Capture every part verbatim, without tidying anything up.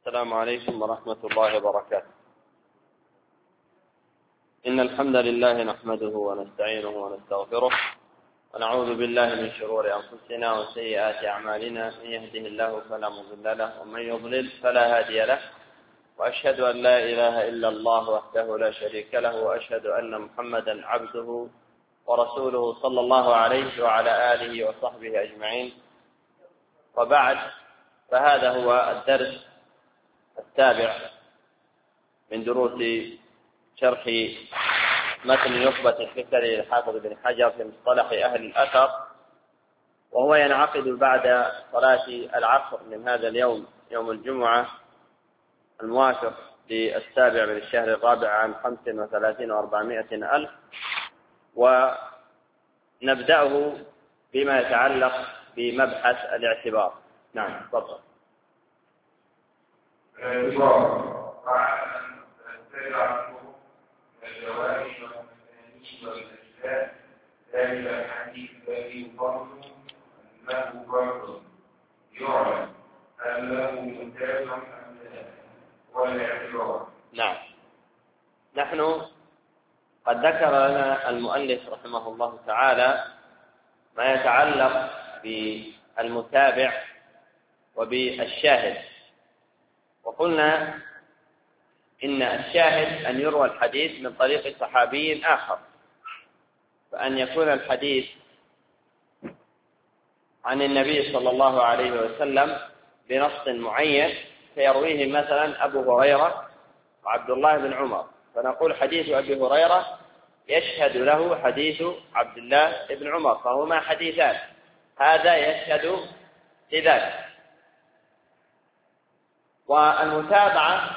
السلام عليكم ورحمة الله وبركاته. إن الحمد لله نحمده ونستعينه ونستغفره ونعوذ بالله من شرور أنفسنا وسيئات أعمالنا، من يهده الله فلا مضل له ومن يضلل فلا هادي له، وأشهد أن لا إله إلا الله وحده لا شريك له، وأشهد أن محمدا عبده ورسوله صلى الله عليه وعلى آله وصحبه أجمعين. وبعد، فهذا هو الدرس السابع من دروس شرح متن نخبة الفكر للحافظ بن حجر في مصطلح أهل الأثر، وهو ينعقد بعد صلاة العصر من هذا اليوم، يوم الجمعة الموافق للسابع من الشهر الرابع عام خمس وثلاثين وأربعمائة ألف، ونبدأه بما يتعلق بمبحث الاعتبار. نعم، تفضل. الاعتبار مع أن تتبع الجوارح والمسانيد والأجزاء ذلك الحديث الذي يفرض أنه فرض يعلم هل له متابع أم لا، والاعتبار. نعم، نحن قد ذكر لنا المؤلف رحمه الله تعالى ما يتعلق بالمتابع وبالشاهد، وقلنا إن الشاهد أن يروى الحديث من طريق صحابي آخر، فأن يكون الحديث عن النبي صلى الله عليه وسلم بنص معين، فيرويه مثلا أبو هريرة وعبد الله بن عمر، فنقول حديث أبي هريرة يشهد له حديث عبد الله بن عمر، فهما حديثان، هذا يشهد لذلك. والمتابعة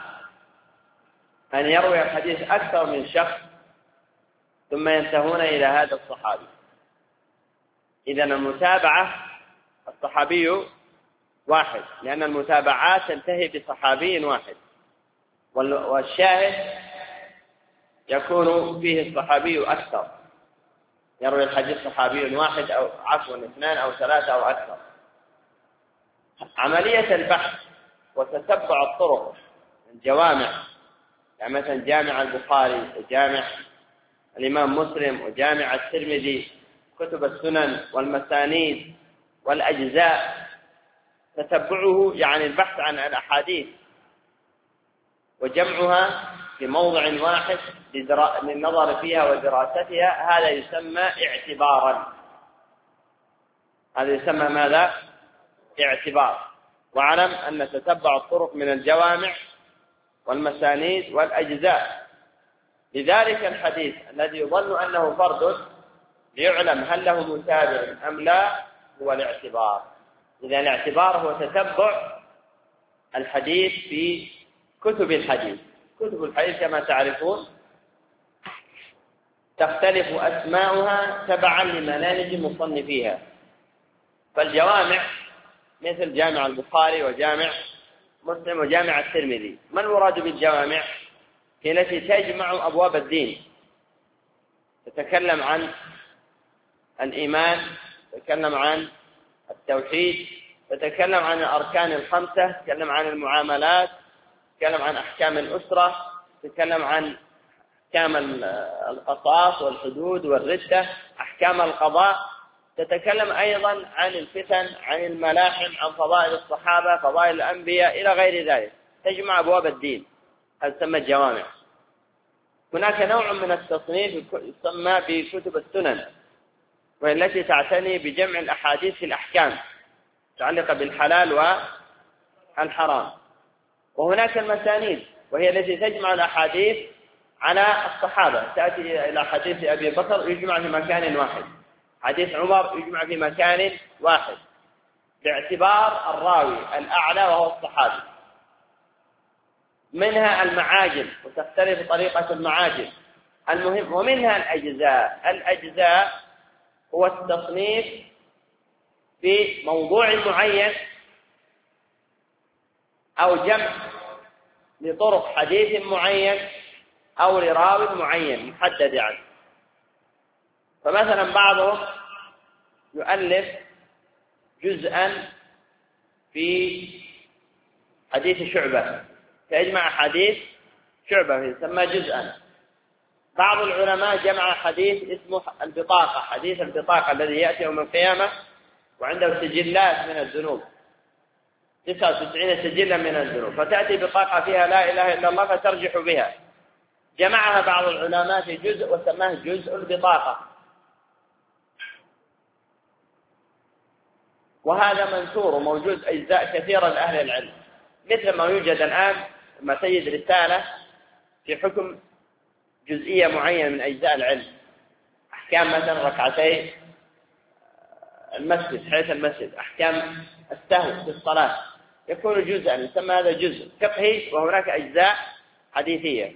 أن يروي الحديث أكثر من شخص ثم ينتهون إلى هذا الصحابي. إذن المتابعة الصحابي واحد، لأن المتابعات تنتهي بصحابي واحد، والشاهد يكون فيه الصحابي أكثر، يروي الحديث صحابي واحد أو عفوا اثنان أو ثلاثة أو أكثر. عملية البحث وتتبع الطرق الجوامع، يعني مثلا جامع البخاري وجامع الإمام مسلم وجامع الترمذي، كتب السنن والمسانيد والأجزاء، تتبعه يعني البحث عن الأحاديث وجمعها في موضع واحد للنظر فيها ودراستها، هذا يسمى اعتبارا. هذا يسمى ماذا؟ اعتبار. واعلم أن تتبع الطرق من الجوامع والمسانيد والأجزاء. لذلك الحديث الذي يظن أنه فرد ليعلم هل له متابع أم لا هو الاعتبار. إذا الاعتبار هو تتبع الحديث في كتب الحديث. كتب الحديث كما تعرفون تختلف أسماؤها تبعا لمناهج مصنفيها، فالجوامع مثل جامع البخاري وجامع مسلم وجامع الترمذي. ما المراد بالجوامع؟ هي التي تجمع أبواب الدين، تتكلم عن الإيمان، تتكلم عن التوحيد، تتكلم عن الأركان الخمسة، تتكلم عن المعاملات، تتكلم عن أحكام الأسرة، تتكلم عن أحكام القصاص والحدود والردة، أحكام القضاء، تتكلم أيضا عن الفتن، عن الملاحم، عن فضائل الصحابة، فضائل الأنبياء إلى غير ذلك، تجمع أبواب الدين، هذا يسمى الجوامع. هناك نوع من التصنيف يسمى بكتب السنن، وهي التي تعتني بجمع الأحاديث في الأحكام متعلقة بالحلال والحرام. وهناك المسانيد، وهي التي تجمع الأحاديث على الصحابة، تأتي إلى حديث أبي بكر يجمع في مكان واحد، حديث عمر يجمع في مكان واحد، باعتبار الراوي الأعلى وهو الصحابي. منها المعاجم، وتختلف طريقة المعاجم، المهم. ومنها الأجزاء. الأجزاء هو التصنيف في موضوع معين أو جمع لطرق حديث معين أو لراوي معين محدد عنه. فمثلا بعضهم يؤلف جزءا في حديث شعبة، فيجمع حديث شعبة يسمى جزءا. بعض العلماء جمع حديث اسمه البطاقة، حديث البطاقة الذي يأتي يوم القيامة وعنده سجلات من الذنوب، تسعة وتسعين سجلا من الذنوب، فتأتي بطاقة فيها لا إله إلا الله فترجح بها. جمعها بعض العلماء في جزء وسماه جزء البطاقة، وهذا منشور وموجود أجزاء كثيرة لأهل العلم، مثل ما يوجد الآن ما تجد رسالة في حكم جزئية معينة من أجزاء العلم، أحكام مثلا ركعتي المسجد حيث المسجد، أحكام السهو في الصلاة، يكون جزءا يسمى هذا جزء فقهي، وهناك أجزاء حديثية.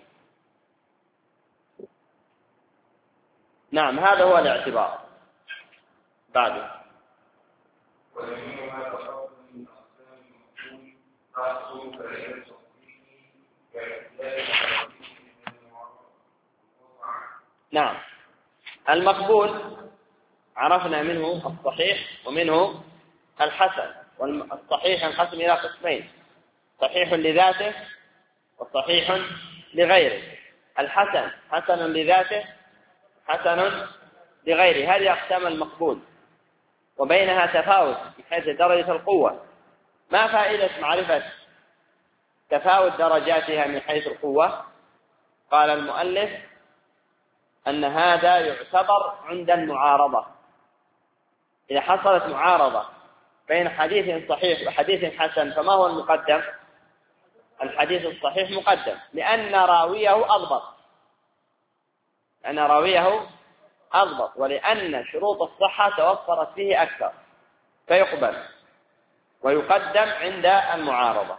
نعم، هذا هو الاعتبار. بعده ويمينها تفضل من أقسام المقبول تحصل فائدة تصديقه كإحداث حديث من المعروف. نعم، المقبول عرفنا منه الصحيح ومنه الحسن، والصحيح ينقسم إلى قسمين: صحيح لذاته وصحيح لغيره. الحسن حسن لذاته، حسن لغيره، هذه أقسام المقبول، وبينها تفاوت من حيث درجة القوة. ما فائدة معرفة تفاوت درجاتها من حيث القوة؟ قال المؤلف أن هذا يعتبر عند المعارضة. إذا حصلت معارضة بين حديث صحيح وحديث حسن، فما هو المقدم؟ الحديث الصحيح مقدم، لأن راويه أضبط، لأن راويه أضبط ولأن شروط الصحة توفرت فيه أكثر، فيقبل ويقدم عند المعارضة.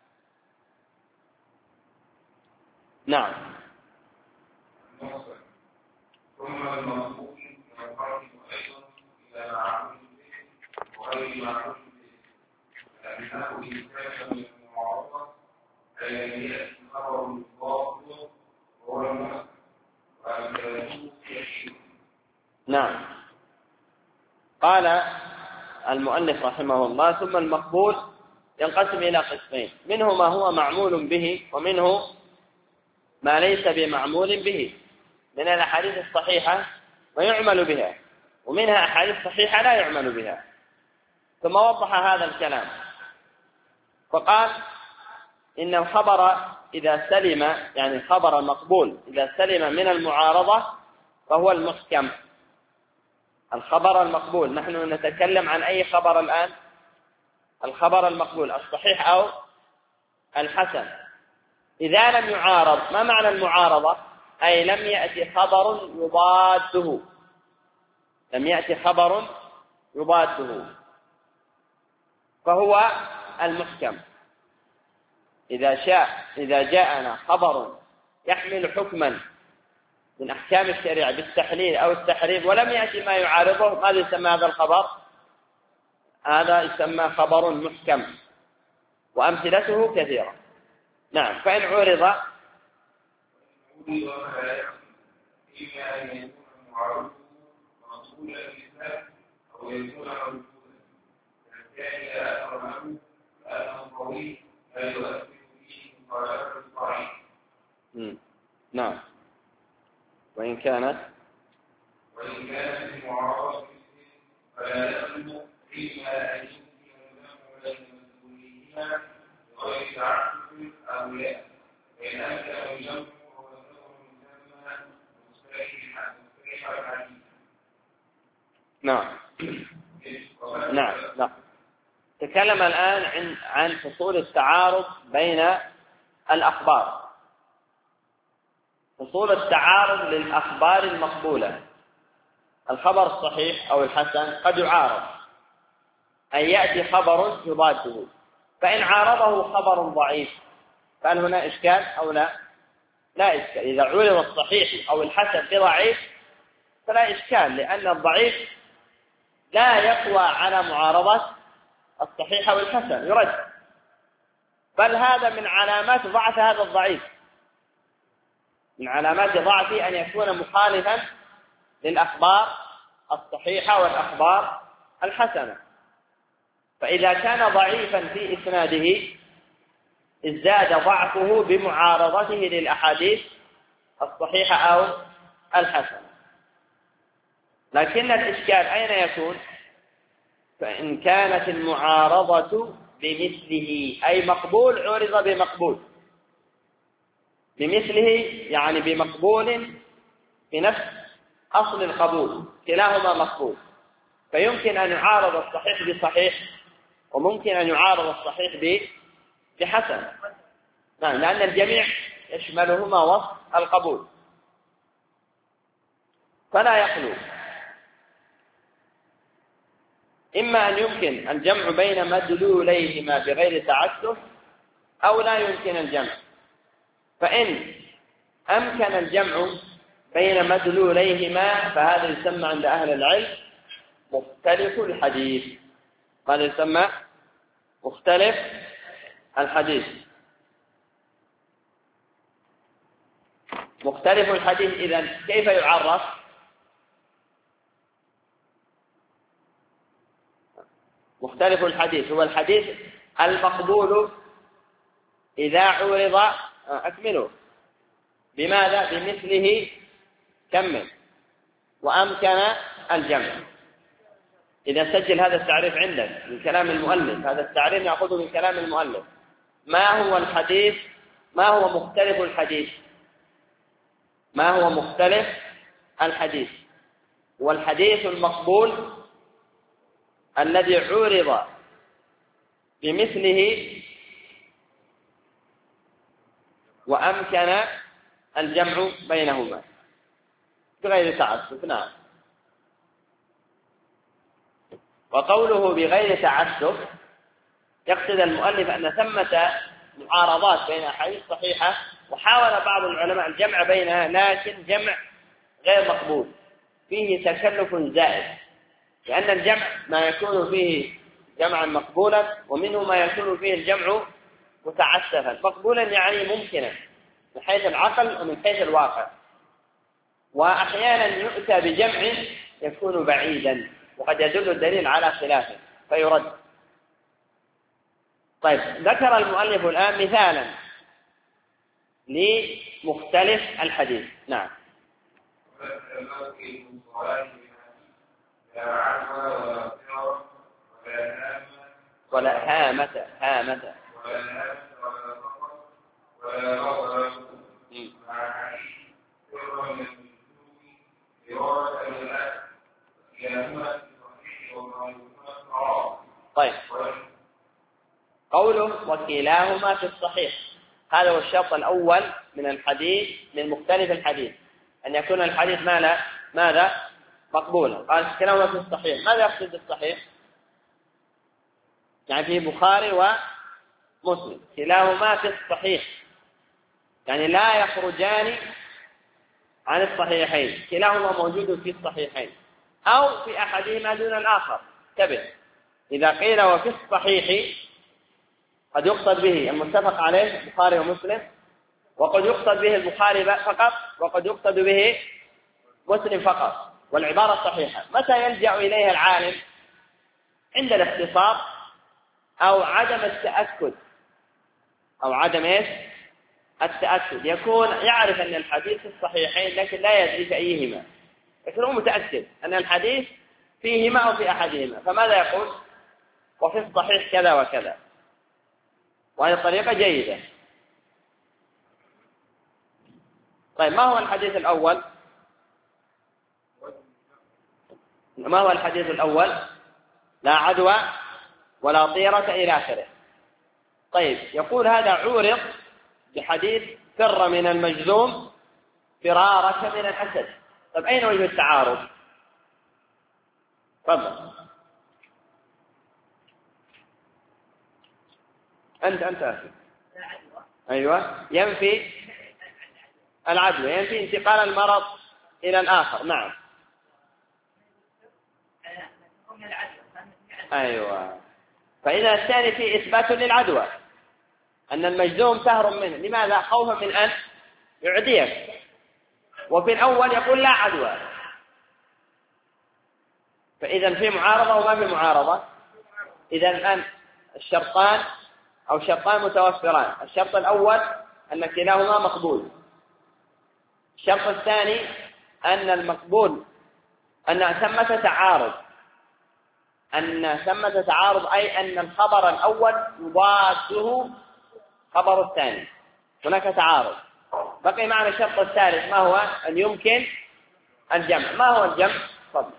نعم. ثم المقبول ينقسم أيضا إلى معقول به وغير معقول به، لأنه إن كان من المعارضة أي يأتي خبر الضابط وهو المؤكد وأمثاله يشير. نعم. قال المؤلف رحمه الله: ثم المقبول ينقسم إلى قسمين: منه ما هو معمول به، ومنه ما ليس بمعمول به. من الأحاديث الصحيحة ما يعمل بها، ومنها أحاديث صحيحة لا يعمل بها. ثم وضح هذا الكلام فقال إن الخبر إذا سلم، يعني الخبر المقبول إذا سلم من المعارضة فهو المحكم. الخبر المقبول، نحن نتكلم عن أي خبر الآن؟ الخبر المقبول الصحيح أو الحسن. إذا لم يعارض، ما معنى المعارضة؟ أي لم يأتي خبر يضاده، لم يأتي خبر يضاده، فهو المحكم. إذا شاء إذا جاءنا خبر يحمل حكما من أحكام الشريعة بالتحليل أو التحريم ولم يأتي ما يعارضه، ماذا يسمى هذا الخبر؟ هذا يسمى خبر محكم، وأمثلته كثيرة. نعم. فإن عرض إما أن يكون معارضه مقبولا بالذات أو يكون مرفوضا، فالثاني لا أثر له لأنه قوي لا يؤثر فيه مخالفة الضعيف. نعم. وإن كانت وإن كانت المعارضة فلا يخلو إما أن يمكن الجمع بين مدلوليهما بغير تعسف أو لا، فإن أمكن الجمع نعم. نعم. نعم. تكلم الآن عن عن فصول التعارض بين الأخبار. فصول التعارض للأخبار المقبولة: الخبر الصحيح أو الحسن قد يعارض، أن يأتي خبر يضاده، فإن عارضه خبر ضعيف فهل هنا إشكال أو لا؟ لا إشكال. إذا عرض الصحيح أو الحسن بضعيف فلا إشكال، لأن الضعيف لا يقوى على معارضة الصحيح أو الحسن، يرد. بل هذا من علامات ضعف هذا الضعيف، من علامات ضعفه أن يكون مخالفا للأخبار الصحيحة والأخبار الحسنة. فإذا كان ضعيفا في إسناده ازداد ضعفه بمعارضته للأحاديث الصحيحة أو الحسنة. لكن الإشكال أين يكون؟ فإن كانت المعارضة بمثله، أي مقبول عرض بمقبول، بمثله يعني بمقبول بنفس أصل القبول، كلاهما مقبول، فيمكن أن يعارض الصحيح بصحيح، وممكن أن يعارض الصحيح بحسن، نعم، لأن الجميع يشملهما وصف القبول، فلا يخلو إما أن يمكن الجمع بين مدلوليهما بغير تعسف، أو لا يمكن الجمع. فإن أمكن الجمع بين مدلوليهما فهذا يسمى عند أهل العلم مختلف الحديث. هذا يسمى مختلف الحديث. مختلف الحديث إذن كيف يعرف؟ مختلف الحديث هو الحديث المقبول إذا عرض أكمله بماذا؟ بمثله كمل وأمكن الجمع. إذا سجل هذا التعريف عندك من كلام المؤلف، هذا التعريف نأخذه من كلام المؤلف. ما هو الحديث؟ ما هو مختلف الحديث؟ ما هو مختلف الحديث؟ والحديث المقبول الذي عرض بمثله وأمكن الجمع بينهما بغير تعسف. نعم. وقوله بغير تعسف يقصد المؤلف أن ثمة معارضات بين أحاديث صحيحة، وحاول بعض العلماء الجمع بينها، لكن جمع غير مقبول، فيه تكلف زائد، لأن الجمع ما يكون فيه جمعا مقبولا، ومنه ما يكون فيه الجمع متعسفا. مقبولا يعني ممكنا من حيث العقل ومن حيث الواقع، وأحيانا يؤتى بجمع يكون بعيدا وقد يدل الدليل على خلافه فيرد. طيب، ذكر المؤلف الآن مثالا لمختلف الحديث. نعم. ولا هامة هامة طيب، قوله وكلاهما في الصحيح، هذا هو الشرط الأول من الحديث، من مختلف الحديث، أن يكون الحديث ماذا ماذا مقبولا. قال كلاهما في الصحيح، ماذا يقصد بالصحيح؟ يعني في البخاري ومسلم كلاهما في الصحيح، يعني لا يخرجان عن الصحيحين، كلاهما موجود في الصحيحين أو في أحدهما دون الآخر. انتبه، إذا قيل وفي الصحيح قد يقصد به المتفق عليه البخاري ومسلم، وقد يقصد به البخاري فقط، وقد يقصد به مسلم فقط، والعبارة صحيحة. متى يلجأ إليها العالم؟ عند الاختصار أو عدم التأكد، أو عدم إيش؟ التأكد. يكون يعرف أن الحديث في الصحيحين لكن لا يدري في أيهما، لكن هو متأكد أن الحديث فيهما أو في أحدهما، فماذا يقول؟ وفي الصحيح كذا وكذا. وهذه طريقة جيدة. طيب، ما هو الحديث الأول؟ ما هو الحديث الأول؟ لا عدوى ولا طيرة إلى آخره. طيب، يقول هذا عورض بحديث فر من المجذوم فرارك من الأسد. طيب، أين وجه التعارض؟ تفضل. أنت أنت أخي. أيوة، ينفي العدوى، ينفي انتقال المرض إلى الآخر. نعم. أيوة، فإذا الثاني فيه إثبات للعدوى، أن المجذوم تهرب منه، لماذا؟ خوفا من أن يعديك. وفي الأول يقول لا عدوى، فإذا في معارضة وما في معارضة. إذا الآن الشرطان أو شرطان متوفران. الشرط الأول أن كلاهما مقبول. الشرط الثاني أن المقبول أن ثمة تعارض، أن ثمة تعارض أي أن الخبر الأول يضاده خبر الثاني، هناك تعارض. بقي معنا الشرط الثالث، ما هو؟ أن يمكن الجمع. ما هو الجمع؟ تفضل.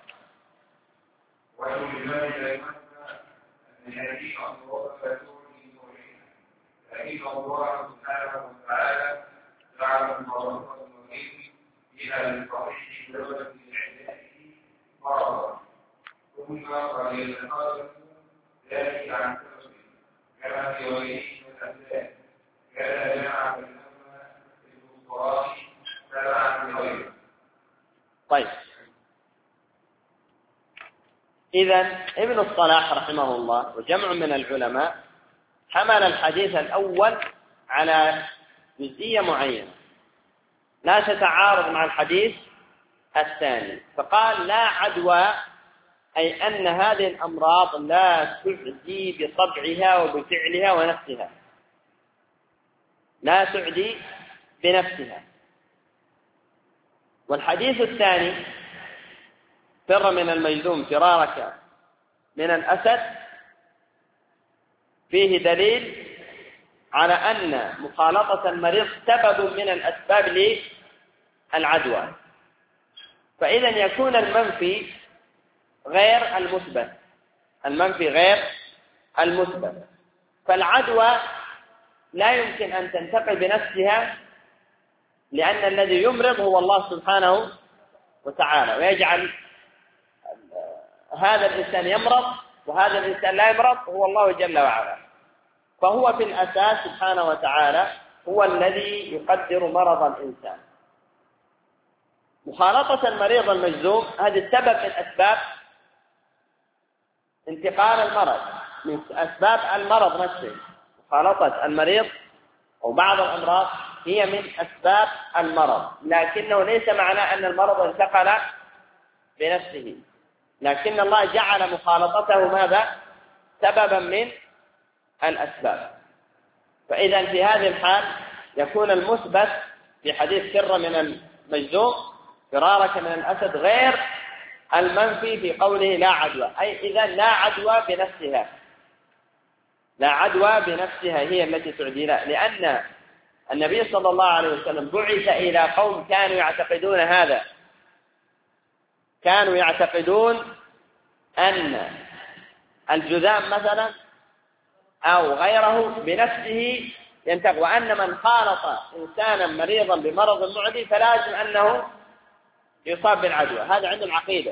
فإن الله سبحانه وتعالى جعل المرض المريض فيها للصحيح دولة لعلاجه مرضا، ثم قد يتخلف ذلك عن سبب كما في غيره من الأسباب، كان جمع بينهما في الفقراء تبعا لغيره. طيب، إذا ابن الصلاح رحمه الله وجمع من العلماء حمل الحديث الأول على جزئية معينة لا تتعارض مع الحديث الثاني، فقال لا عدوى، أي أن هذه الأمراض لا تعدي بطبعها وبفعلها ونفسها، لا تعدي بنفسها. والحديث الثاني فر من المجذوم فرارك من الأسد فيه دليل على أن مخالطة المريض سبب من الأسباب للعدوى، فإذا يكون المنفي غير المثبت، المنفي غير المثبت، فالعدوى لا يمكن أن تنتقل بنفسها، لأن الذي يمرض هو الله سبحانه وتعالى، ويجعل هذا الإنسان يمرض وهذا الإنسان لا يمرض هو الله جل وعلا. فهو في الأساس سبحانه وتعالى هو الذي يقدر مرض الإنسان. مخالطة المريض المجذوم هذا سبب من أسباب انتقال المرض، من أسباب المرض نفسه. مخالطة المريض أو بعض الأمراض هي من أسباب المرض، لكنه ليس معناه أن المرض انتقل بنفسه، لكن الله جعل مخالطته ماذا؟ سببا من الأسباب. فإذا في هذه الحال يكون المثبت في حديث فر من المجذوم فرارك من الأسد غير المنفي في قوله لا عدوى، أي إذا لا عدوى بنفسها، لا عدوى بنفسها هي التي تعدي، لا، لأن النبي صلى الله عليه وسلم بعث إلى قوم كانوا يعتقدون هذا، كانوا يعتقدون أن الجذام مثلا أو غيره بنفسه ينتقل، وأن من خالط إنسانا مريضا بمرض معدي فلازم أنه يصاب بالعدوى. هذا عند العقيدة.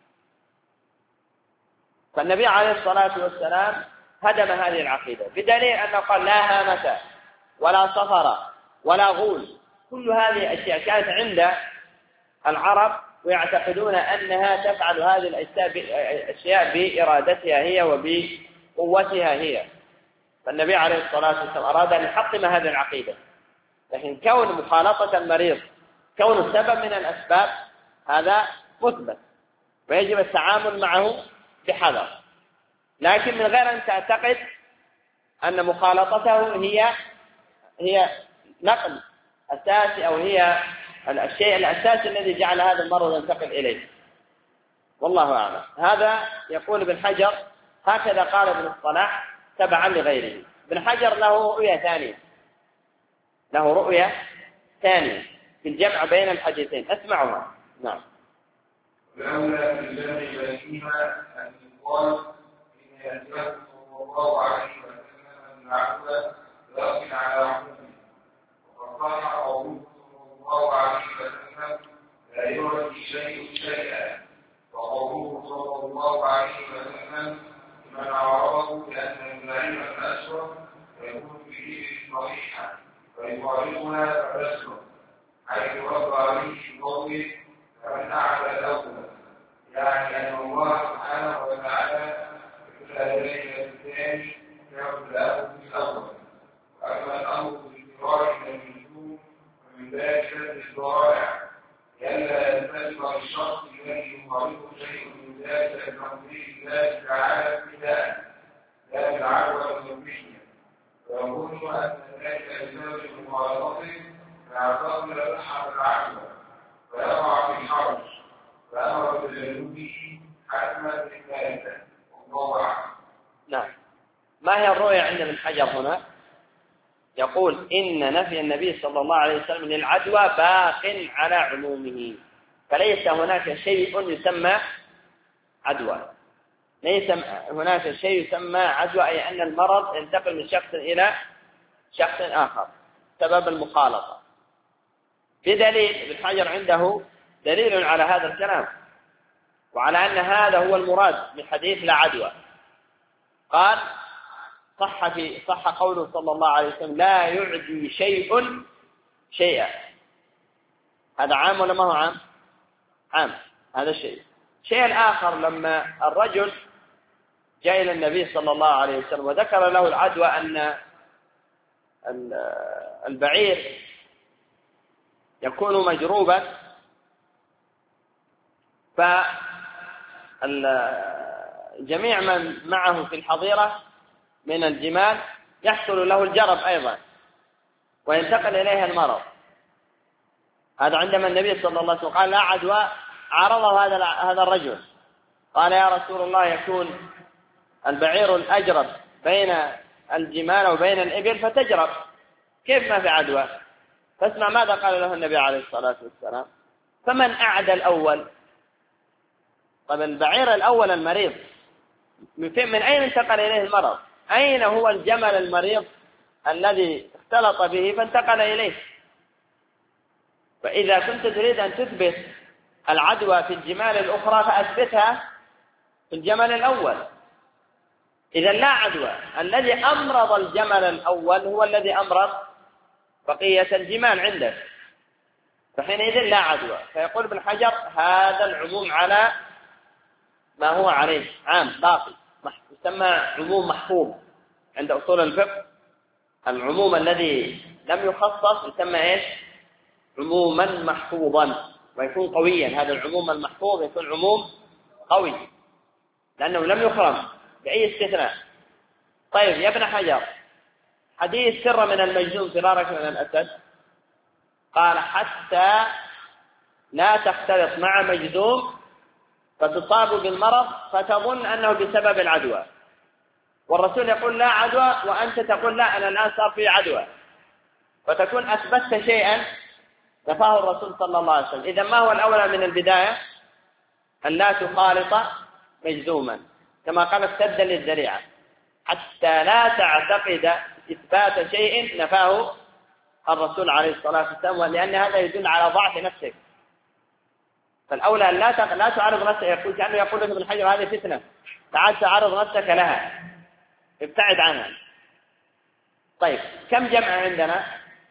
فالنبي عليه الصلاة والسلام هدم هذه العقيدة بدليل أنه قال لا هامة ولا صفر ولا غول. كل هذه الأشياء كانت عند العرب ويعتقدون أنها تفعل هذه الأشياء بإرادتها هي وبقوتها هي. فالنبي عليه الصلاة والسلام أراد أن يحطم هذه العقيدة، لكن كون مخالطة المريض كون سبب من الأسباب هذا مثبت ويجب التعامل معه بحذر، لكن من غير أن تعتقد أن مخالطته هي هي نقل أساسي أو هي الشيء الأساسي الذي جعل هذا المرض ينتقل إليه. والله أعلم. هذا يقول ابن حجر هكذا قال ابن الصلاح تبعا لغيره. ابن حجر له رؤية ثانية، له رؤية ثانية في الجمع بين الحديثين، اسمعوها. نعم. لولا في الجمع بينهما أن يقال إن يأتيه صلى الله عليه وسلم العفو لكن على عمومه، وقد صح قوله صلى الله عليه وسلم لا يعطي شيء شيئا، وقوله صلى الله عليه وسلم من عرضه لأن النعيم الأسود يكون به صحيحا ويقاربها فأسود، حيث رد عليه بقوله فمن أعلى الأول، يعني أن الله سبحانه وتعالى يقول إليه الثاني يقول له في الأول. وأما الأمر بالفرار من النجوم فمن ذلك الضائع لئلا ينتشر الشخص الذي يخالفه شيء من ذلك بتقدير الله تعالى ابتداء لا بالعدوى الذنبية، ويظن أن ذلك بسبب مخالطته فيعتقد صحة العدوى فيقع في الحرج فأمر بتجنبه حتما في ذلك والله أعلم. نعم. ما هي الرؤية عند ابن حجر هنا؟ يقول إن نفي النبي صلى الله عليه وسلم للعدوى باق على عمومه، فليس هناك شيء يسمى عدوى، ليس هناك شيء يسمى عدوى، أي أن المرض ينتقل من شخص إلى شخص آخر سبب المخالطة، بدليل ابن حجر عنده دليل على هذا الكلام وعلى أن هذا هو المراد من حديث لا عدوى. قال صح في صح قوله صلى الله عليه وسلم لا يعدي شيء شيئا. هذا عام ولا ما هو عام؟ عام. هذا الشيء. شيء الآخر لما الرجل جاء إلى النبي صلى الله عليه وسلم وذكر له العدوى أن البعير يكون مجروبا، فجميع من معه في الحظيرة من الجمال يحصل له الجرب أيضا وينتقل إليها المرض. هذا عندما النبي صلى الله عليه وسلم قال لا عدوى عرضه هذا هذا الرجل، قال يا رسول الله يكون البعير الأجرب بين الجمال وبين الإبل فتجرب، كيف ما في عدوى؟ فاسمع ماذا قال له النبي عليه الصلاة والسلام: فمن أعدى الأول؟ طب البعير الأول المريض من أين انتقل إليه المرض؟ أين هو الجمل المريض الذي اختلط به فانتقل إليه؟ فإذا كنت تريد أن تثبت العدوى في الجمال الأخرى فأثبتها في الجمل الأول. إذا لا عدوى، الذي أمرض الجمل الأول هو الذي أمرض بقية الجمال عندك، فحينئذ لا عدوى. فيقول ابن حجر هذا العموم على ما هو عليه عام باقي، يسمى عموم محفوظ عند أصول الفقه. العموم الذي لم يخصص يسمى إيش؟ عموما محفوظا، ويكون قويا. هذا العموم المحفوظ يكون عموم قوي لأنه لم يخرم بأي استثناء. طيب يا ابن حجر، حديث سر من المجنون فرارك من الأسد، قال حتى لا تختلط مع مجذوم فتصاب بالمرض فتظن أنه بسبب العدوى، والرسول يقول لا عدوى وأنت تقول لا أنا الآن صار في عدوى، فتكون أثبتت شيئا نفاه الرسول صلى الله عليه وسلم. إذا ما هو الأولى من البداية؟ أن لا تخالط مجذوما، كما قال سدا للذريعة، حتى لا تعتقد إثبات شيء نفاه الرسول عليه الصلاة والسلام، لأن هذا يدل على ضعف نفسك. فالأولى أن لا لا تعرض نفسك، يقول كأنه يقول لك ابن حجر هذه فتنة، تعال تعرض نفسك لها، ابتعد عنها. طيب كم جمع عندنا؟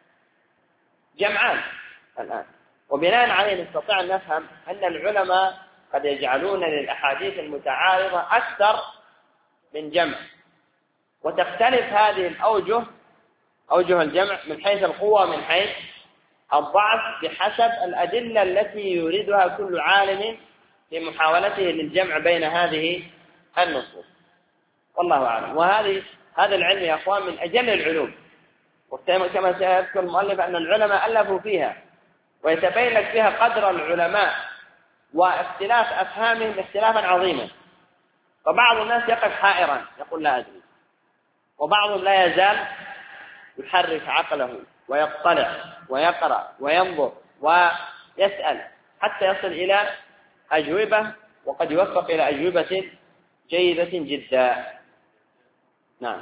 جمعان الآن، وبناء عليه نستطيع أن نفهم أن العلماء قد يجعلون للأحاديث المتعارضة أكثر من جمع، وتختلف هذه الأوجه أوجه الجمع من حيث القوة من حيث الضعف بحسب الأدلة التي يريدها كل عالم في محاولته للجمع بين هذه النصوص، والله أعلم. وهذه هذا العلم يا أخوان من أجل العلوم، وكما سيذكر المؤلف أن العلماء ألفوا فيها، ويتبين لك فيها قدر العلماء واختلاف أفهامهم اختلافا عظيما. فبعض الناس يقف حائرا يقول لا أدري، وبعضهم لا يزال يحرك عقله ويطلع ويقرأ وينظر ويسأل حتى يصل إلى أجوبة، وقد يوفق إلى أجوبة جيدة جدا. نعم،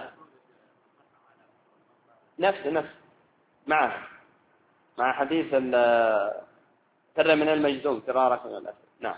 نفس نفس مع مع حديث فر من المجذوم فرارك من الأسد. نعم.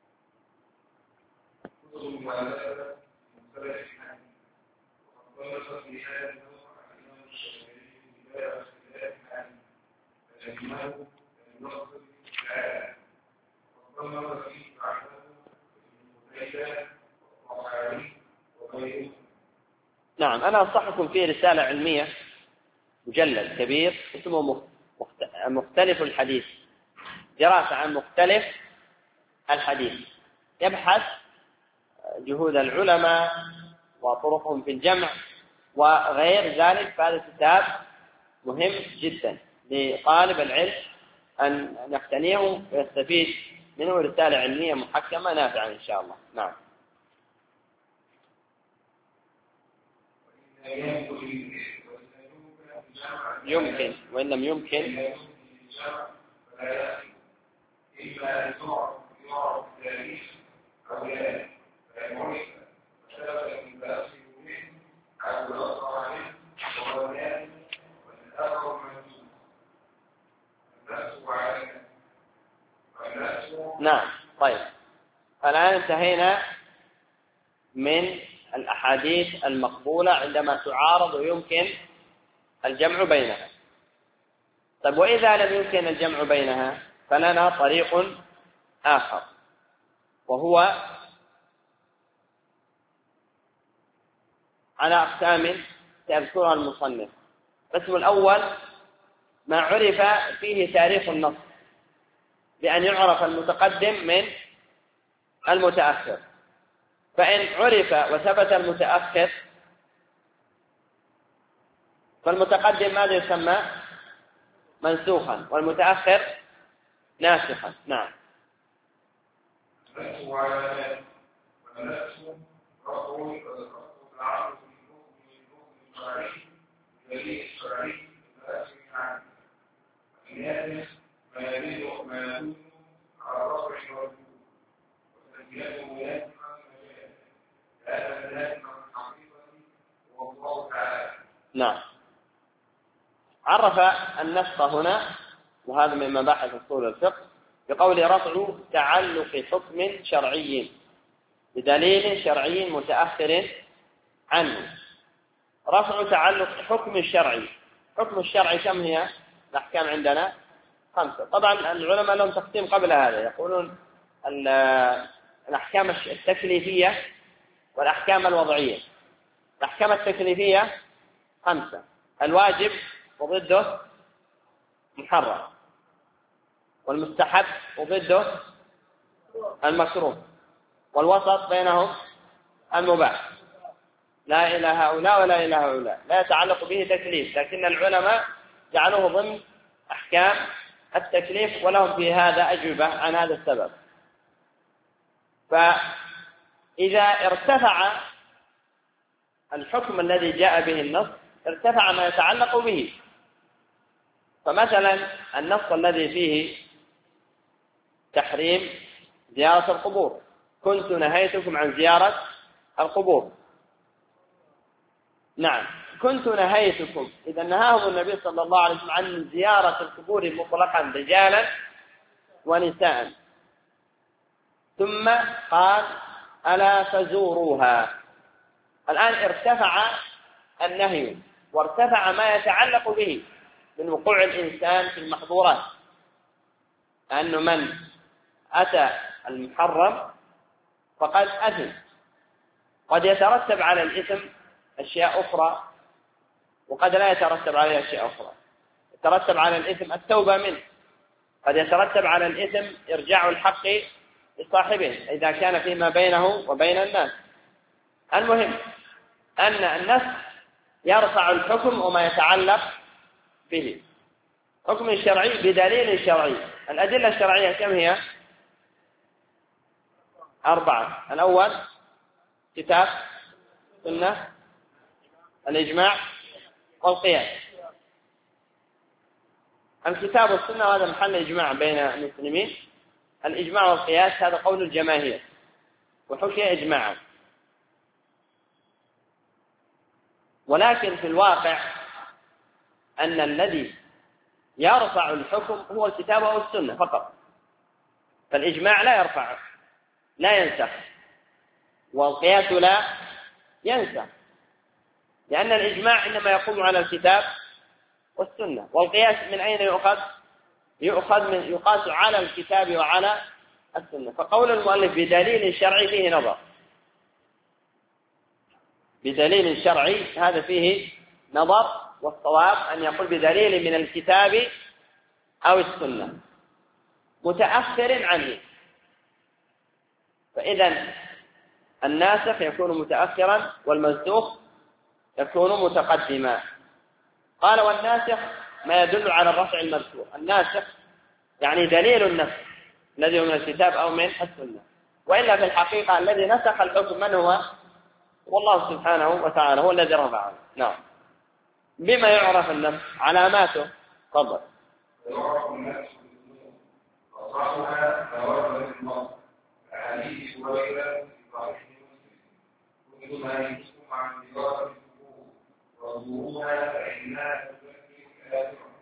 نعم، أنا أنصحكم في رسالة علمية مجلد كبير اسمه مختلف الحديث، دراسة عن مختلف الحديث، يبحث جهود العلماء وطرقهم في الجمع وغير ذلك. فهذا كتاب مهم جدا لطالب العلم أن نقتنيه ويستفيد منه رسالة علمية محكمة نافعة إن شاء الله. نعم. يمكن وإن لم يمكن إما أن يعرف التاريخ أو لا فيعرف فسبب من بأسه منه أو الأصل عليه وهو نائم والآخر منسوب الناس علينا والناس. نعم. طيب الآن انتهينا من الأحاديث المقبولة عندما تعارض ويمكن الجمع بينها. طيب وإذا لم يمكن الجمع بينها فلنا طريق آخر، وهو على أقسام سيذكرها المصنف. القسم الأول ما عرف فيه تاريخ النص بأن يعرف المتقدم من المتأخر، فإن عرف وثبت المتأخر فالمتقدم ماذا يسمى؟ منسوخا، والمتأخر ناسخا. نعم. نسوا على ونسوا رفعوا العرض من حكم الشرعي دليل الشرعي ناسخ عنه الناسخ ما يدل ما يدل على رفع الوجود وتسجيله ناسخا مجاز هذا الناسخ حقيقة هو الله تعالى. نعم. عرف النسخ هنا، وهذا من مباحث اصول الفقه، بقول رفع تعلق حكم شرعي بدليل شرعي متأخر عنه. رفع تعلق حكم الشرعي. حكم الشرعي كم هي الأحكام عندنا؟ خمسة. طبعا العلماء لهم تقسيم قبل هذا، يقولون الأحكام التكليفية والأحكام الوضعية. الأحكام التكليفية خمسة: الواجب وضده محرم، والمستحب وضده المكروه، والوسط بينهم المباح. لا إلى هؤلاء ولا إلى هؤلاء، لا يتعلق به تكليف، لكن العلماء جعلوه ضمن أحكام التكليف، ولهم في هذا أجوبة عن هذا السبب. فإذا ارتفع الحكم الذي جاء به النص ارتفع ما يتعلق به. فمثلا النص الذي فيه تحريم زيارة القبور، كنت نهيتكم عن زيارة القبور. نعم، كنت نهيتكم، إذا نهاهم النبي صلى الله عليه وسلم عن زيارة القبور مطلقا رجالا ونساء، ثم قال ألا فزوروها. الآن ارتفع النهي وارتفع ما يتعلق به من وقوع الإنسان في المحظورات، أنه من أتى المحرم فقد أثم. قد يترتب على الإثم أشياء أخرى وقد لا يترتب عليها أشياء أخرى. يترتب على الإثم التوبة منه، قد يترتب على الإثم إرجاع الحق لصاحبه إذا كان فيما بينه وبين الناس. المهم أن النسخ يرفع الحكم وما يتعلق به. حكم شرعي بدليل شرعي. الأدلة الشرعية كم هي؟ أربعة. الأول كتاب، سنة، الإجماع، والقياس. الكتاب والسنة هذا محل إجماع بين المسلمين. الإجماع والقياس هذا قول الجماهير وحكي إجماعا، ولكن في الواقع أن الذي يرفع الحكم هو الكتاب والسنة فقط. فالإجماع لا يرفع، لا ينسخ، والقياس لا ينسخ، لأن الإجماع إنما يقوم على الكتاب والسنة. والقياس من أين يؤخذ؟ يؤخذ من يقاس على الكتاب وعلى السنة. فقول المؤلف بدليل شرعي فيه نظر، بدليل شرعي هذا فيه نظر، والصواب أن يقول بدليل من الكتاب أو السنة متأخر عنه. فإذا الناسخ يكون متأخرا والمنسوخ يكون متقدما. قال والناسخ ما يدل على الرفع المذكور. الناسخ يعني دليل النسخ الذي هو من الكتاب أو من السنة، وإلا في الحقيقة الذي نسخ الحكم من هو؟ والله سبحانه وتعالى هو الذي رفعه. نعم. بما يعرف النسخ؟ علاماته. تفضل. يعرف النسخ أصحابها ما ورد في النص أحاديث هريرة في صحيح مسلم كل ما ينسكم عن تجارة الحقوق وظهورها فإنها تزكي الآخرة.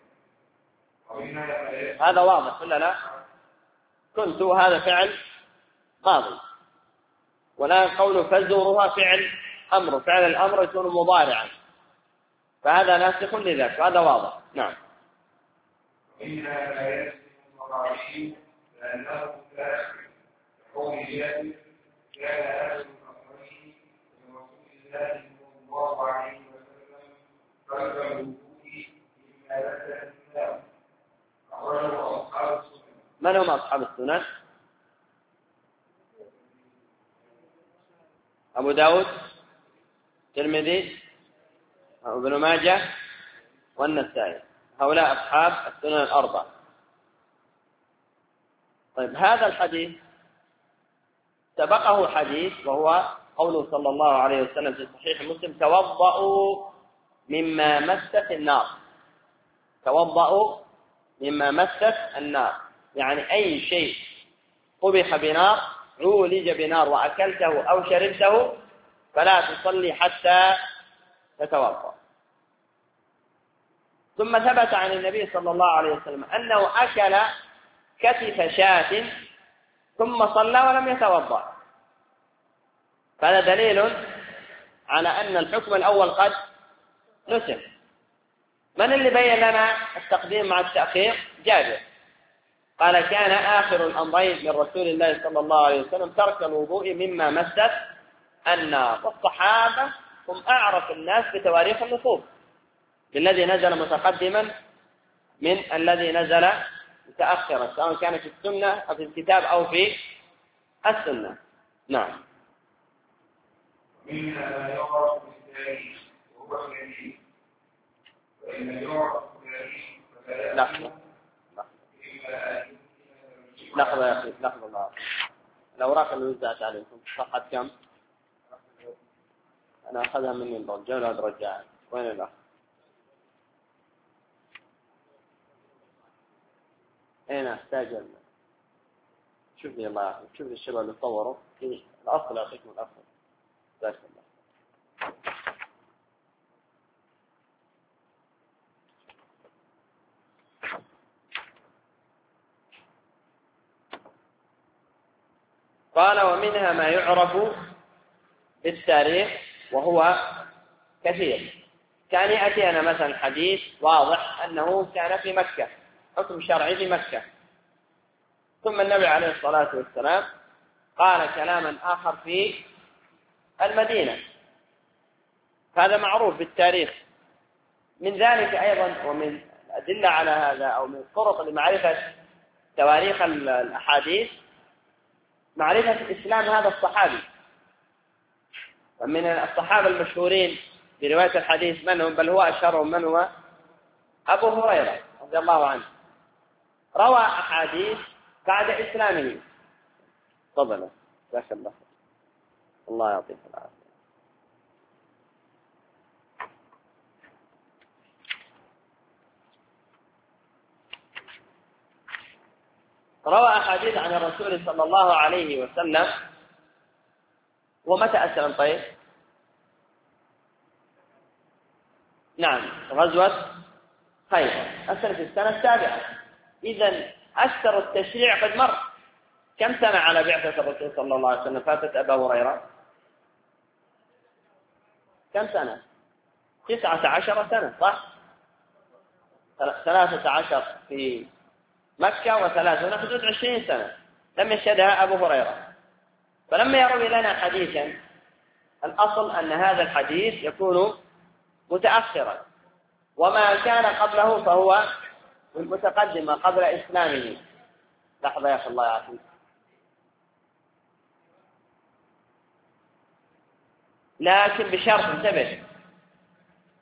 هذا واضح ولا لا؟ كنت هذا فعل ماضي، ولا قول فزورها فعل أمر، فعل الأمر يكون مضارعا، فهذا ناسخ لذلك، هذا واضح. نعم. ومنها ما يلزم المراعين لأنه لا قوليات كان أهل الأمرين من رسول الله صلى الله عليه وسلم قلب الوجود مما لك النار. أخرجه أصحاب السنن. من هم أصحاب السنن؟ أبو داود، الترمذي، ابن ماجه، والنسائي. هؤلاء أصحاب السنن الأربعة. طيب هذا الحديث سبقه حديث وهو قوله صلى الله عليه وسلم في صحيح مسلم: توضؤوا مما مست النار. توضؤوا مما مست النار، يعني أي شيء طبخ بنار، عولج بنار وأكلته أو شربته فلا تصلي حتى تتوضأ. ثم ثبت عن النبي صلى الله عليه وسلم أنه أكل كتف شاة ثم صلى ولم يتوضأ، فهذا دليل على أن الحكم الأول قد نسخ. من اللي بين لنا التقديم مع التأخير؟ جابر قال: كان آخر الأمرين من رسول الله صلى الله عليه وسلم ترك الوضوء مما مست النار. والصحابة هم أعرف الناس بتواريخ النصوص، بالذي نزل متقدما من الذي نزل متأخرا، سواء كان في السنة أو في الكتاب أو في السنة. نعم. منها ما يعرف بالتاريخ وهو الجديد، وإن يعرف بالتاريخ فلا لحظة لحظة يا أخي، لحظة الله. الأوراق اللي وزعت عليكم صحت كم؟ أنا أخذها مني الرجال وهذا رجعها. وين الأخ؟ أين أحتاج؟ شوف لي الله يعافيك، شوف لي الشباب اللي صوروا في الأصل، أعطيكم الأصل. ذاك الله. قال: ومنها ما يعرف بالتاريخ وهو كثير. كان يأتي أنا مثلا حديث واضح أنه كان في مكة، حكم شرعي في مكة، ثم النبي عليه الصلاة والسلام قال كلاما آخر في المدينة، هذا معروف بالتاريخ. من ذلك أيضا ومن الأدلة على هذا أو من الطرق لمعرفة تواريخ الأحاديث معرفة إسلام هذا الصحابي. ومن الصحابة المشهورين برواية الحديث من هم؟ بل هو أشهرهم من هو؟ أبو هريرة رضي الله عنه، روى أحاديث بعد إسلامه. تفضل. جزاك الله، الله يعطيك العافية. روى أحاديث عن الرسول صلى الله عليه وسلم. ومتى أسلم؟ طيب نعم، غزوة خيبر أسلم في السنة السابعة. إذن أكثر التشريع قد مر. كم سنة على بعثة الرسول صلى الله عليه وسلم فاتت أبا هريرة؟ كم سنة؟ تسعة عشر سنة، صح؟ ثلاثة عشر في مكة وثلاثون، حدود عشرين سنة لم يشهدها أبو هريرة. فلما يروي لنا حديثا الأصل أن هذا الحديث يكون متأخرا، وما كان قبله فهو متقدم قبل إسلامه. لحظة يا أخي الله يعافيك. لكن بشرط، انتبه،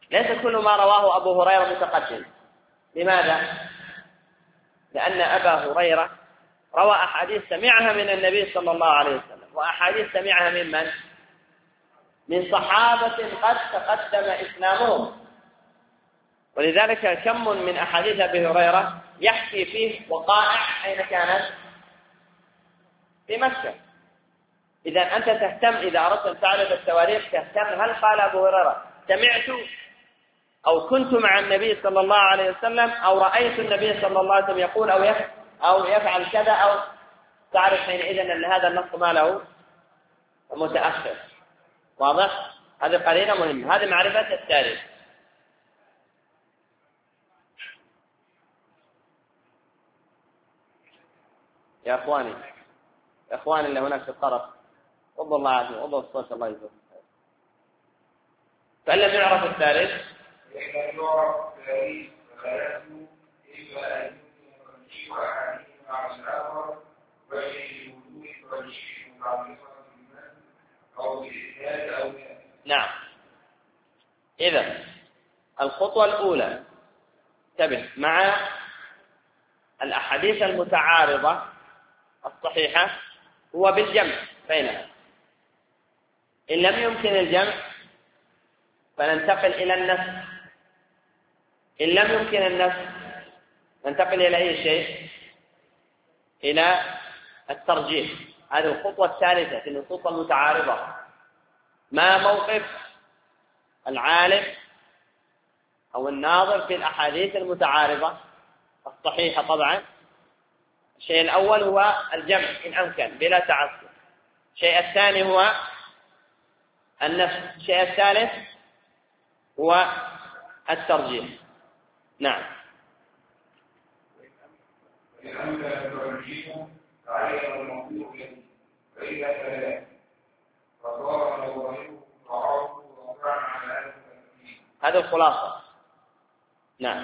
ليس كل ما رواه أبو هريرة متقدم. لماذا؟ لأن أبا هريرة روى أحاديث سمعها من النبي صلى الله عليه وسلم، وأحاديث سمعها من من؟ من صحابة قد تقدم إسلامهم. ولذلك كم من أحاديث أبي هريرة يحكي فيه وقائع أين كانت؟ في مكة. إذا أنت تهتم، إذا أردت أن تعرف التواريخ تهتم هل قال أبو هريرة سمعت أو كنت مع النبي صلى الله عليه وسلم أو رأيت النبي صلى الله عليه وسلم يقول أو يفعل أو يفعل كذا، أو تعرف حينئذ أن هذا النص ما له متأخر. واضح؟ هذه قرينة مهمة، هذه معرفة التاريخ. يا أخواني يا أخواني اللي هناك في الطرف، وضع الله عز وجل، وضع الصوت الله يجزاك. فإن لم يعرف التاريخ إذا يعرف التاريخ فلا يسمو إلا أن يمشي وأحاديث مع الآخر وجه الوجود وجه متعلقة بالناس أو بالإسناد أو نعم. إذا الخطوة الأولى انتبه مع الأحاديث المتعارضة الصحيحة هو بالجمع بينها. إن لم يمكن الجمع فننتقل إلى النسخ. إن لم يمكن النسخ ننتقل إلى أي شيء؟ إلى الترجيح. هذه الخطوة الثالثة في النصوص المتعارضة. ما موقف العالم أو الناظر في الأحاديث المتعارضة الصحيحة؟ طبعا الشيء الأول هو الجمع إن أمكن بلا تعسف. الشيء الثاني هو النسخ. الشيء الثالث هو الترجيح. نعم. إن أمكن الترجيح تعين الموضوع به، فإذا كان فصار موضوعه تعارض وقع على هذا الترجيح. هذه الخلاصة. نعم.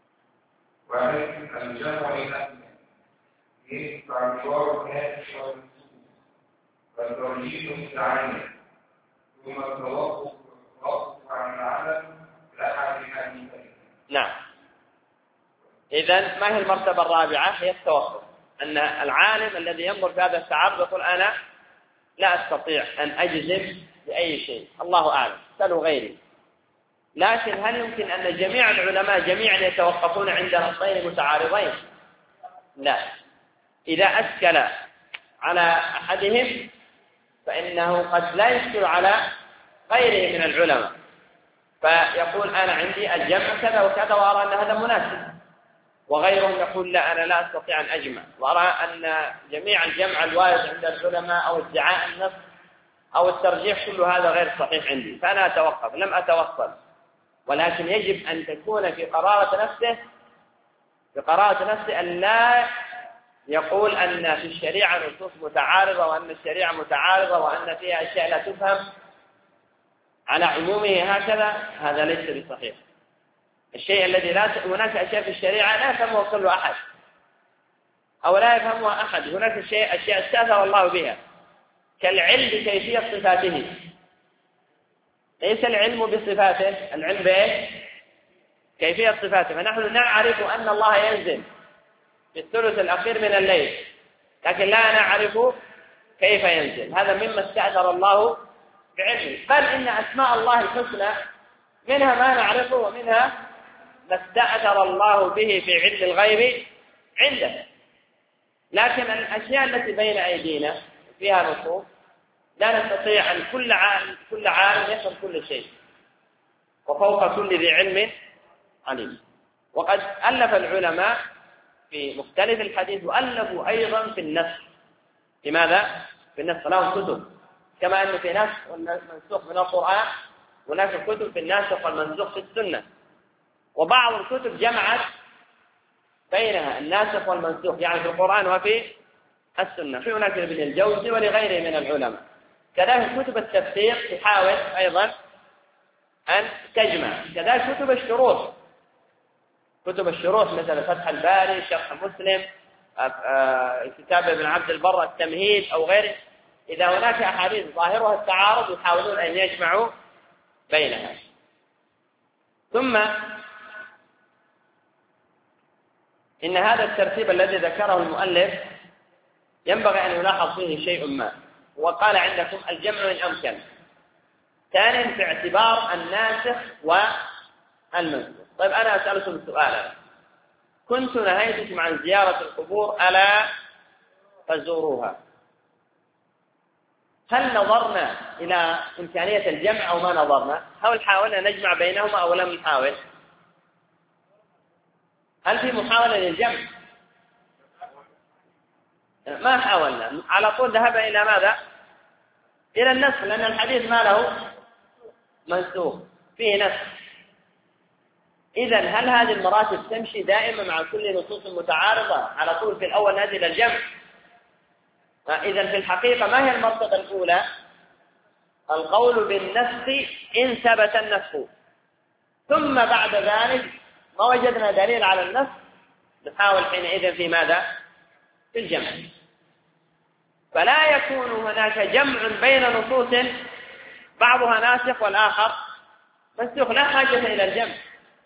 ولكن الجمع الأمكن باعتبار هذه والنصوص فالترجيح متعين، ثم التوقف عن العمل لأحد الحديثين. نعم. إذن ما هي المرتبة الرابعة؟ هي التوقف. أن العالم الذي ينظر في هذا التعارض يقول أنا لا أستطيع أن أجزم بأي شيء، الله أعلم، سألوا غيري. لكن هل يمكن أن جميع العلماء جميعا يتوقفون عند نصين متعارضين؟ لا. إذا أشكل على أحدهم فإنه قد لا يشكل على غيره من العلماء، فيقول أنا عندي الجمع كذا وكذا وأرى أن هذا مناسب، وغيرهم يقول لا أنا لا أستطيع أن أجمع، وأرى أن جميع الجمع الوارد عند العلماء أو ادعاء النص أو الترجيح كل هذا غير صحيح عندي، فأنا أتوقف. لم أتوصل، ولكن يجب أن تكون في قرارة نفسه في قرارة نفسه أن لا يقول أن في الشريعة نصوص متعارضة وأن الشريعة متعارضة وأن فيها أشياء لا تفهم على عمومه هكذا، هذا ليس بصحيح. الشيء الذي لا هناك أشياء في الشريعة لا يفهمها كل أحد أو لا يفهمها أحد. هناك شيء أشياء استأثر الله بها كالعلم بكيفية صفاته. ليس العلم بصفاته، العلم بإيه؟ كيفية صفاته. فنحن نعرف أن الله ينزل في الثلث الأخير من الليل، لكن لا نعرف كيف ينزل. هذا مما استأثر الله بعلمه. بل إن أسماء الله الحسنى منها ما نعرفه ومنها ما استأثر الله به في علم الغيب عنده. لكن الأشياء التي بين أيدينا فيها نصوص لا نستطيع أن كل عالم كل عالم يفهم كل شيء، وفوق كل ذي علم عليم. وقد ألف العلماء في مختلف الحديث وألفوا أيضا في النسخ. لماذا؟ في النسخ لهم كتب، كما أن في نسخ والمنسوخ من القرآن، هناك كتب في الناسخ والمنسوخ في السنة. وبعض الكتب جمعت بينها الناسخ والمنسوخ، يعني في القرآن وفي السنة. في هناك ابن الجوزي ولغيره من العلماء. كذلك كتب التفسير تحاول أيضا أن تجمع. كذلك كتب الشروح كتب الشروح مثل فتح الباري، شرح مسلم، كتاب ابن عبد البر التمهيد أو غيره. إذا هناك أحاديث ظاهرها التعارض يحاولون أن يجمعوا بينها. ثم إن هذا الترتيب الذي ذكره المؤلف ينبغي أن يلاحظ فيه شيء ما، وقال عندكم الجمع إن أمكن. ثانيا في اعتبار الناسخ والمنسوخ. طيب أنا أسألكم سؤالا: كنت نهيتكم عن زيارة القبور ألا فزوروها، هل نظرنا إلى إمكانية الجمع أو ما نظرنا؟ هل حاولنا نجمع بينهما أو لم نحاول؟ هل في محاولة للجمع؟ ما حاولنا، على طول ذهب إلى ماذا؟ إلى النسخ، لأن الحديث ما له منسوخ، فيه نسخ. إذن هل هذه المراتب تمشي دائما مع كل نصوص متعارضة على طول في الأول نازل الجمع؟ إذن في الحقيقة ما هي المرتبة الأولى؟ القول بالنسخ إن ثبت النسخ، ثم بعد ذلك ما وجدنا دليل على النسخ نحاول حينئذ في ماذا؟ في الجمع. فلا يكون هناك جمع بين نصوص بعضها ناسخ والآخر منسوخ، لا حاجة إلى الجمع،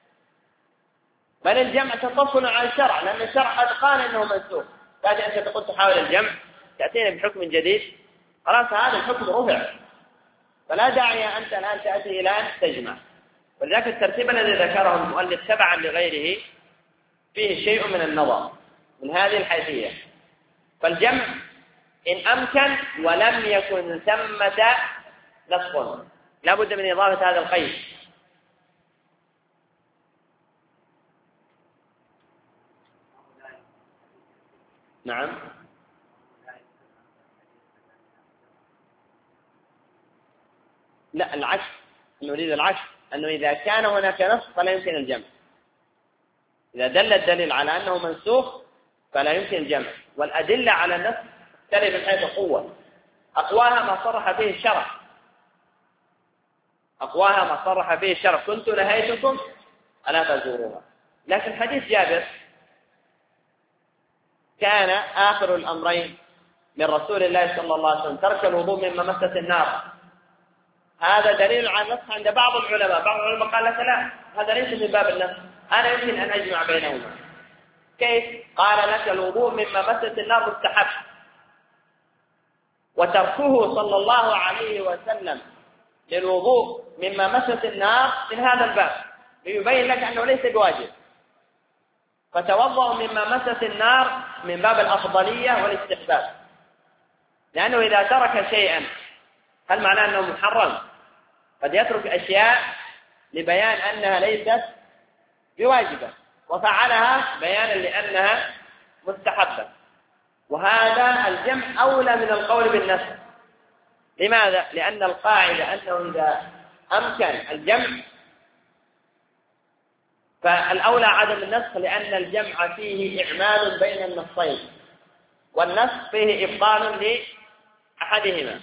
بل الجمع تطفل على الشرع، لأن الشرع قد قال إنه منسوخ. لكن أنت تقول تحاول الجمع، تأتينا بحكم جديد، خلاص هذا الحكم رفع، فلا داعي أنت الآن تأتي إلى أن تجمع. ولذلك الترتيب الذي ذكره المؤلف تبعا لغيره فيه شيء من النظر من هذه الحيثية. فالجمع إن أمكن ولم يكن ثمة نسخ، لا بد من إضافة هذا القيد. نعم. لا، العكس، نريد العكس، أنه إذا كان هناك نسخ فلا يمكن الجمع. إذا دل الدليل على أنه منسوخ فلا يمكن الجمع، والأدلة على النسخ تختلف من حيث القوة. أقواها ما صرح فيه الشرع، أقواها ما صرح فيه الشرع: كنت نهيتكم ألا تزوروها. لكن حديث جابر كان آخر الأمرين من رسول الله صلى الله عليه وسلم ترك الوضوء مما مست النار، هذا دليل على النسخ عند بعض العلماء. بعض العلماء قال لك لا، هذا ليس من باب النسخ، أنا يمكن أن أجمع بينهما. كيف؟ قال لك الوضوء مما مست النار مستحب، وتركه صلى الله عليه وسلم للوضوء مما مست النار من هذا الباب، ليبين لك أنه ليس بواجب. فتوضأ مما مست النار من باب الأفضلية والاستحباب، لأنه إذا ترك شيئا هل معناه أنه محرم؟ قد يترك أشياء لبيان أنها ليست بواجبة، وفعلها بيانا لأنها مستحبة. وهذا الجمع أولى من القول بالنسخ. لماذا؟ لأن القاعدة أنه إذا أمكن الجمع فالأولى عدم النسخ، لأن الجمع فيه إعمال بين النصين، والنسخ فيه إبطال لأحدهما.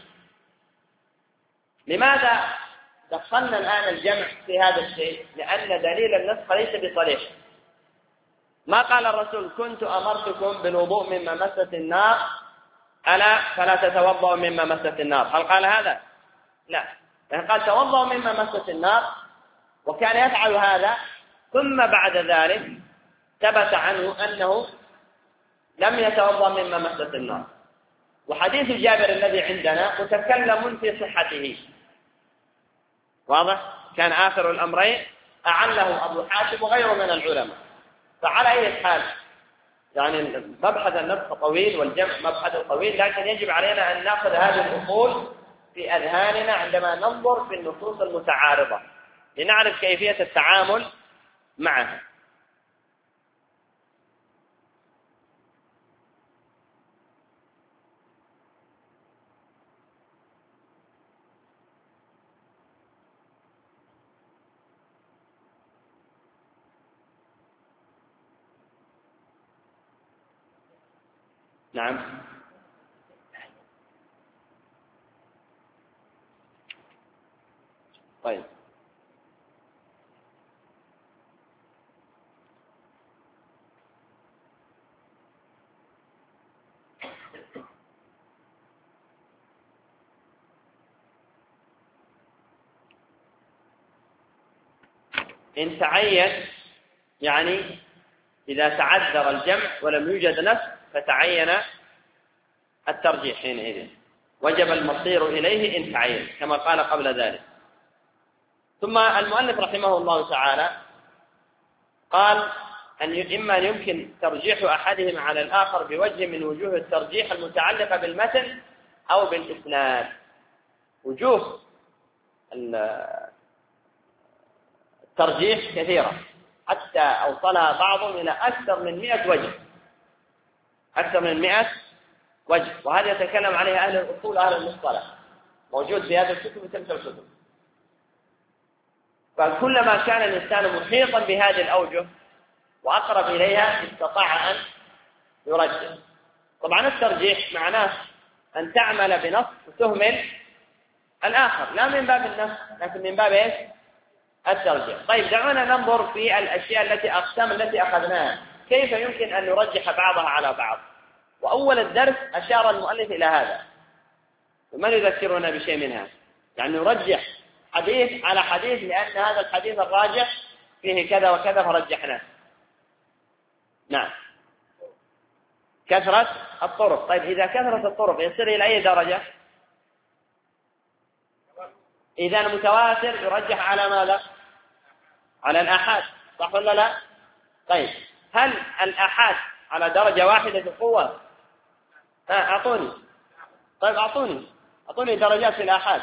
لماذا دخلنا الآن الجمع في هذا الشيء؟ لأن دليل النسخ ليس بصريح. ما قال الرسول: كنت أمرتكم بالوضوء مما مست النار ألا فلا تتوضأوا مما مست النار، هل قال هذا؟ لا، يعني قال توضأوا مما مست النار، وكان يفعل هذا، ثم بعد ذلك ثبت عنه أنه لم يتوضأ مما مست النار. وحديث جابر الذي عندنا متكلم في صحته، واضح؟ كان آخر الأمرين أعله أبو حاتم وغيره من العلماء. فعلى أي حال يعني مبحث النسخ طويل والجمع مبحث طويل، لكن يجب علينا أن نأخذ هذه الأصول في أذهاننا عندما ننظر في النصوص المتعارضة لنعرف كيفية التعامل معها. نعم. طيب، إن تعين، يعني إذا تعذر الجمع ولم يوجد نص فتعين الترجيح حينئذ وجب المصير إليه إن تعين كما قال قبل ذلك. ثم المؤلف رحمه الله تعالى قال أن إما أن يمكن ترجيح أحدهما على الآخر بوجه من وجوه الترجيح المتعلقة بالمتن أو بالإسناد. وجوه الترجيح كثيرة حتى أوصلها بعضهم إلى أكثر من مئة وجه، أكثر من مئة وجه، وهذا يتكلم عليها أهل الأصول أهل المصطلح، موجود في هذا الكتب وتلك الكتب. فكلما كان الإنسان محيطا بهذه الأوجه وأقرب إليها استطاع أن يرجح. طبعا الترجيح معناه أن تعمل بنص وتهمل الآخر، لا من باب النص لكن من باب إيش؟ الترجيح. طيب دعونا ننظر في الأشياء التي أقسام التي أخذناها كيف يمكن أن نرجح بعضها على بعض. وأول الدرس أشار المؤلف إلى هذا، ومن يذكرنا بشيء منها؟ يعني نرجح حديث على حديث لأن هذا الحديث الراجح فيه كذا وكذا فرجحناه. نعم، كثرة الطرق. طيب إذا كثرة الطرق يصير إلى أي درجة؟ إذا المتواتر يرجح على ماذا؟ على الآحاد، صح ولا لا؟ طيب هل الآحاد على درجة واحدة في القوة؟ ها أعطوني. طيب أعطوني أعطوني درجات الآحاد.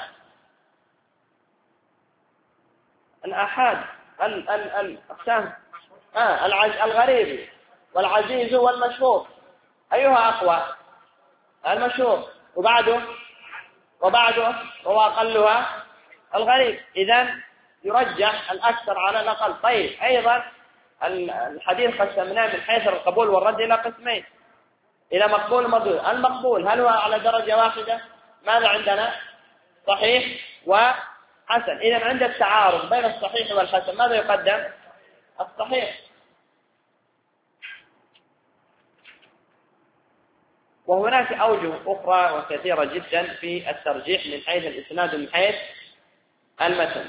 الآحاد ال ال الأقسام آه الغريب والعزيز والمشهور، أيها أقوى؟ المشهور، وبعده وبعده وأقلها الغريب. إذن يرجح الأكثر على الأقل. طيب أيضا الحديث قسمناه من حيث القبول والرد إلى قسمين، إلى مقبول ومردود. المقبول هل هو على درجة واحدة؟ ماذا عندنا؟ صحيح وحسن. إذن عند التعارض بين الصحيح والحسن ماذا يقدم؟ الصحيح. وهناك أوجه أخرى وكثيرة جدا في الترجيح من حيث الإسناد ومن حيث المتن.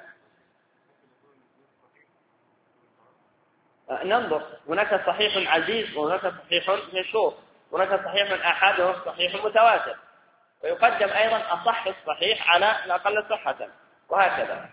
ننظر، هناك صحيح عزيز وهناك صحيح مشهور، هناك صحيح آحاد وصحيح متواتر، ويقدم أيضا أصح الصحيح على الأقل صحة، وهكذا.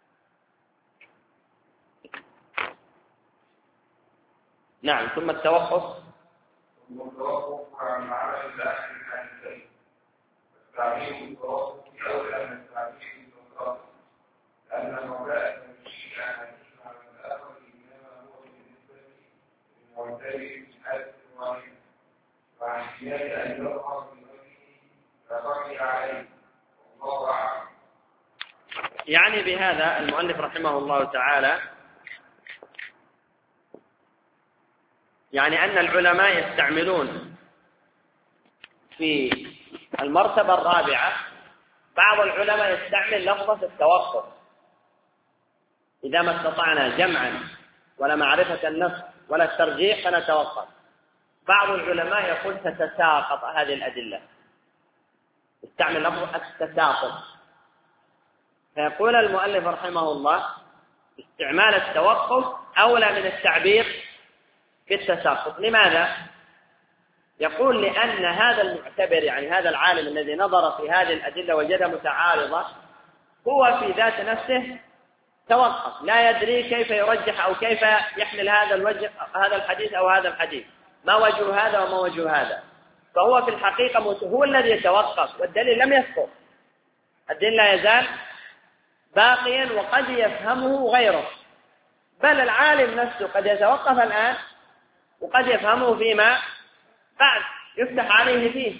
نعم. ثم التوقف والتوقف عن عمل الأهل الحديثين، التعليم التوقف أولى من التعليم المطلق، لأن مولاة تمشي عن الإسلام الآخر إنما هو بالنسبة للمعتبر من حد واحد، مع احتياج أن يرقى في وجهه فصلي عليه والله أعلم. يعني بهذا المؤلف رحمه الله تعالى يعني أن العلماء يستعملون في المرتبة الرابعة، بعض العلماء يستعمل لفظة التوقف إذا ما استطعنا جمعا ولا معرفة النص ولا الترجيح فنتوقف. بعض العلماء يقول تتساقط هذه الأدلة، يستعمل لفظ التساقط. فيقول المؤلف رحمه الله استعمال التوقف أولى من التعبير بالتساقط. لماذا؟ يقول لأن هذا المعتبر، يعني هذا العالم الذي نظر في هذه الأدلة وجدها متعارضة، هو في ذات نفسه توقف، لا يدري كيف يرجح أو كيف يحمل هذا الوجه هذا الحديث أو هذا الحديث، ما وجه هذا وما وجه هذا. فهو في الحقيقة هو الذي يتوقف، والدليل لم يسقط، الدليل لا يزال باقيا وقد يفهمه غيره، بل العالم نفسه قد يتوقف الآن وقد يفهمه فيما بعد، يفتح عليه فيه.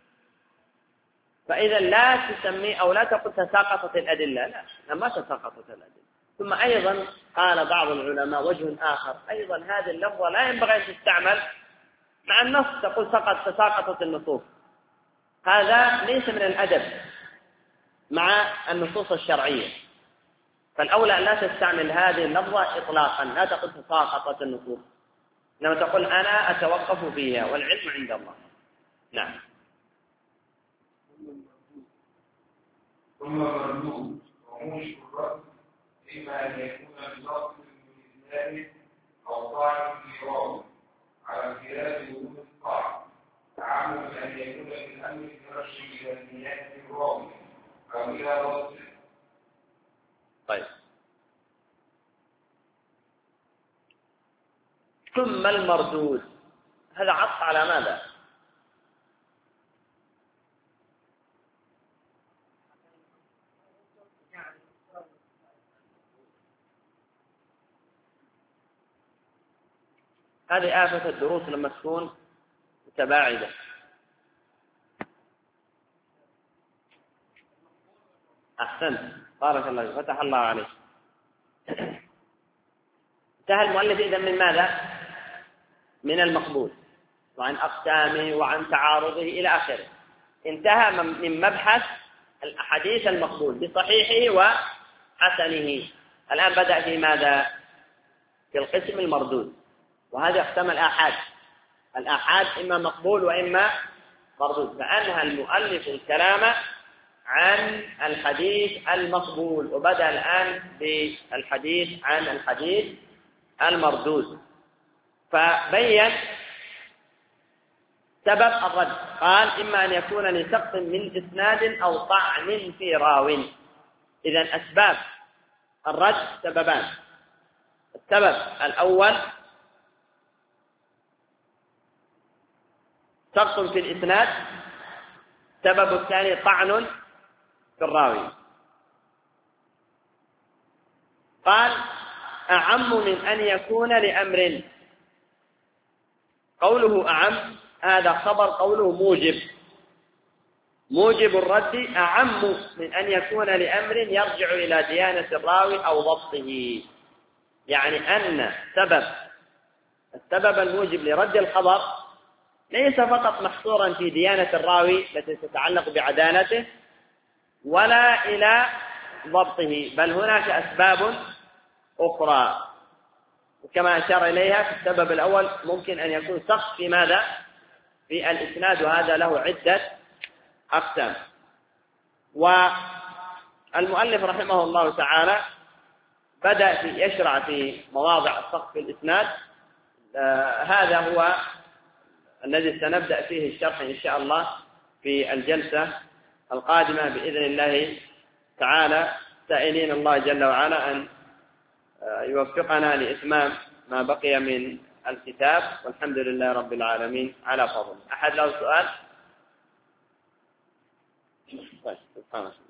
فإذا لا تسمي أو لا تقل تساقطت الأدلة، لا، ما تساقطت الأدلة. ثم أيضا قال بعض العلماء وجه آخر، أيضا هذه اللفظة لا ينبغي أن تستعمل مع النص، تقول سقط تساقطت النصوص، هذا ليس من الأدب مع النصوص الشرعية. فالأولى أن لا تستعمل هذه اللفظة إطلاقا، لا تقل تساقطت النصوص، إنما تقول أنا أتوقف فيها والعلم عند الله. نعم. ثم مردود وموش الرد إما أن يكون بلفظ إسناد أو طعن في راوي على خلاف وجود الطعن تعمد أن يكون الأمر يرشد إلى نيات الراوي أو إلى راسه. طيب، ثم المردود هذا عطف على ماذا؟ هذه آفة الدروس لما تكون متباعدة. أحسنت، بارك الله فيك، فتح الله عليك. انتهى المؤلف إذن من ماذا؟ من المقبول وعن أقسامه وعن تعارضه إلى آخره. انتهى من مبحث الأحاديث المقبول بصحيحه وحسنه. الآن بدأ في ماذا؟ في القسم المردود، وهذا يقسم الآحاد. الآحاد إما مقبول وإما مردود، فأنهى المؤلف الكلام عن الحديث المقبول وبدأ الآن بالحديث عن الحديث المردود. فبين سبب الرد، قال إما أن يكون لسقط من إسناد أو طعن في راو. إذن أسباب الرد سببان: السبب الأول سقط في الإسناد، السبب الثاني طعن في الراوي. قال أعم من أن يكون لأمر. قوله أعم هذا خبر، قوله موجب، موجب الرد أعم من أن يكون لأمر يرجع إلى ديانة الراوي أو ضبطه. يعني أن سبب السبب الموجب لرد الخبر ليس فقط محصورا في ديانة الراوي التي تتعلق بعدالته ولا إلى ضبطه، بل هناك أسباب أخرى، وكما أشار إليها في السبب الأول ممكن أن يكون سقط في ماذا؟ في الإسناد، وهذا له عدة أقسام. والمؤلف رحمه الله تعالى بدأ في يشرع في مواضع السقط في الإسناد. آه هذا هو الذي سنبدأ فيه الشرح إن شاء الله في الجلسة القادمة بإذن الله تعالى، سائلين الله جل وعلا أن يوفقنا لإتمام ما بقي من الكتاب، والحمد لله رب العالمين على فضله. أحد له سؤال؟ طيب، سبحانه.